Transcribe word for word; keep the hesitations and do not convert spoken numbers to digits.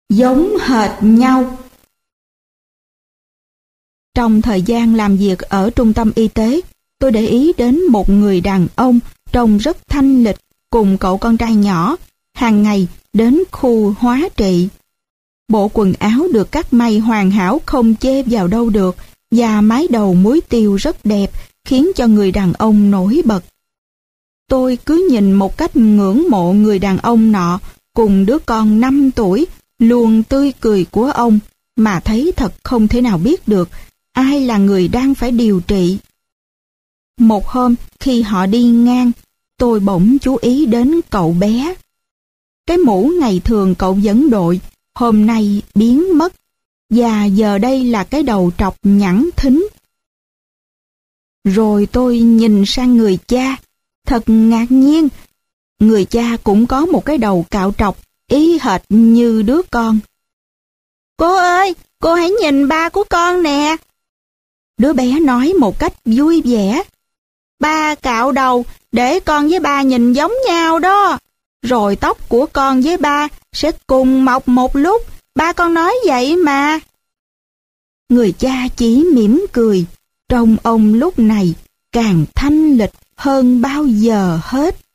giống hệt nhau. Trong thời gian làm việc ở trung tâm y tế, tôi để ý đến một người đàn ông trông rất thanh lịch cùng cậu con trai nhỏ, hàng ngày đến khu hóa trị. Bộ quần áo được cắt may hoàn hảo không chê vào đâu được, và mái đầu muối tiêu rất đẹp, khiến cho người đàn ông nổi bật. Tôi cứ nhìn một cách ngưỡng mộ người đàn ông nọ cùng đứa con năm tuổi, luôn tươi cười của ông, mà thấy thật không thể nào biết được ai là người đang phải điều trị. Một hôm khi họ đi ngang, tôi bỗng chú ý đến cậu bé. Cái mũ ngày thường cậu vẫn đội, hôm nay biến mất, và giờ đây là cái đầu trọc nhẵn thính. Rồi tôi nhìn sang người cha, thật ngạc nhiên. Người cha cũng có một cái đầu cạo trọc, y hệt như đứa con. "Cô ơi, cô hãy nhìn ba của con nè." Đứa bé nói một cách vui vẻ. "Ba cạo đầu để con với ba nhìn giống nhau đó. Rồi tóc của con với ba sẽ cùng mọc một lúc, ba con nói vậy mà." Người cha chỉ mỉm cười, trông ông lúc này càng thanh lịch hơn bao giờ hết.